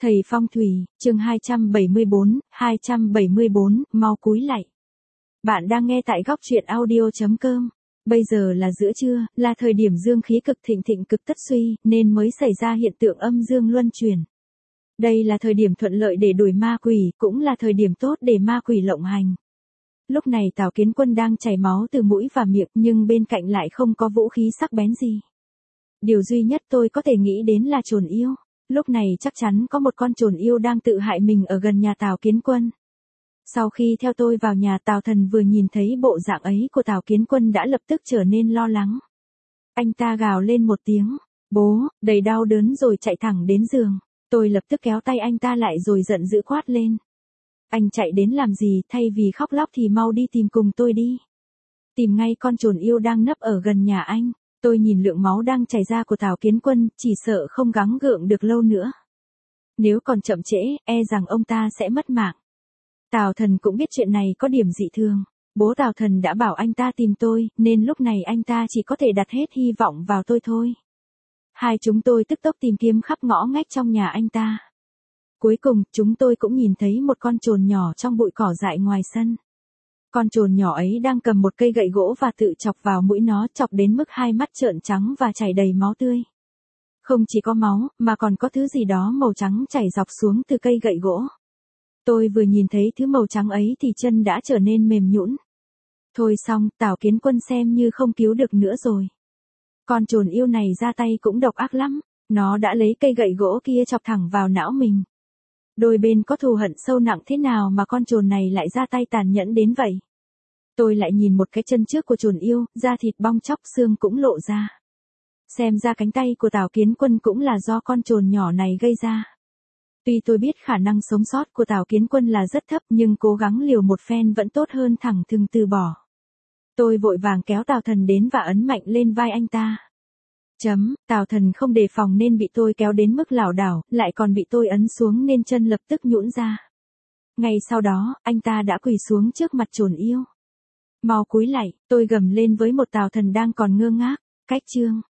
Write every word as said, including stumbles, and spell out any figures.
Thầy phong thủy, chương hai trăm bảy mươi bốn, hai trăm bảy mươi bốn, mau cúi lạy. Bạn đang nghe tại góc truyện audio chấm com. Bây giờ là giữa trưa, là thời điểm dương khí cực thịnh thịnh cực tất suy, nên mới xảy ra hiện tượng âm dương luân chuyển. Đây là thời điểm thuận lợi để đuổi ma quỷ, cũng là thời điểm tốt để ma quỷ lộng hành. Lúc này Tào Kiến Quân đang chảy máu từ mũi và miệng, nhưng bên cạnh lại không có vũ khí sắc bén gì. Điều duy nhất tôi có thể nghĩ đến là chồn yêu. Lúc này chắc chắn có một con chồn yêu đang tự hại mình ở gần nhà Tào Kiến Quân. Sau khi theo tôi vào nhà, Tào Thần vừa nhìn thấy bộ dạng ấy của Tào Kiến Quân đã lập tức trở nên lo lắng. Anh ta gào lên một tiếng, bố, đầy đau đớn rồi chạy thẳng đến giường. Tôi lập tức kéo tay anh ta lại rồi giận dữ quát lên. Anh chạy đến làm gì, thay vì khóc lóc thì mau đi tìm cùng tôi đi. Tìm ngay con chồn yêu đang nấp ở gần nhà anh. Tôi nhìn lượng máu đang chảy ra của Tào Kiến Quân, chỉ sợ không gắng gượng được lâu nữa. Nếu còn chậm trễ, e rằng ông ta sẽ mất mạng. Tào Thần cũng biết chuyện này có điểm dị thường. Bố Tào Thần đã bảo anh ta tìm tôi, nên lúc này anh ta chỉ có thể đặt hết hy vọng vào tôi thôi. Hai chúng tôi tức tốc tìm kiếm khắp ngõ ngách trong nhà anh ta. Cuối cùng, chúng tôi cũng nhìn thấy một con chồn nhỏ trong bụi cỏ dại ngoài sân. Con chồn nhỏ ấy đang cầm một cây gậy gỗ và tự chọc vào mũi nó, chọc đến mức hai mắt trợn trắng và chảy đầy máu tươi. Không chỉ có máu, mà còn có thứ gì đó màu trắng chảy dọc xuống từ cây gậy gỗ. Tôi vừa nhìn thấy thứ màu trắng ấy thì chân đã trở nên mềm nhũn. Thôi xong, Tào Kiến Quân xem như không cứu được nữa rồi. Con chồn yêu này ra tay cũng độc ác lắm, nó đã lấy cây gậy gỗ kia chọc thẳng vào não mình. Đôi bên có thù hận sâu nặng thế nào mà con chồn này lại ra tay tàn nhẫn đến vậy? Tôi lại nhìn một cái chân trước của chồn yêu, da thịt bong chóc, xương cũng lộ ra. Xem ra cánh tay của Tào Kiến Quân cũng là do con chồn nhỏ này gây ra. Tuy tôi biết khả năng sống sót của Tào Kiến Quân là rất thấp, nhưng cố gắng liều một phen vẫn tốt hơn thẳng thừng từ bỏ. Tôi vội vàng kéo Tào Thần đến và ấn mạnh lên vai anh ta. Chấm, Tào Thần không đề phòng nên bị tôi kéo đến mức lảo đảo, lại còn bị tôi ấn xuống nên chân lập tức nhũn ra. Ngay sau đó, anh ta đã quỳ xuống trước mặt chồn yêu. Mau cúi lạy, tôi gầm lên với một Tào Thần đang còn ngơ ngác. Cách chương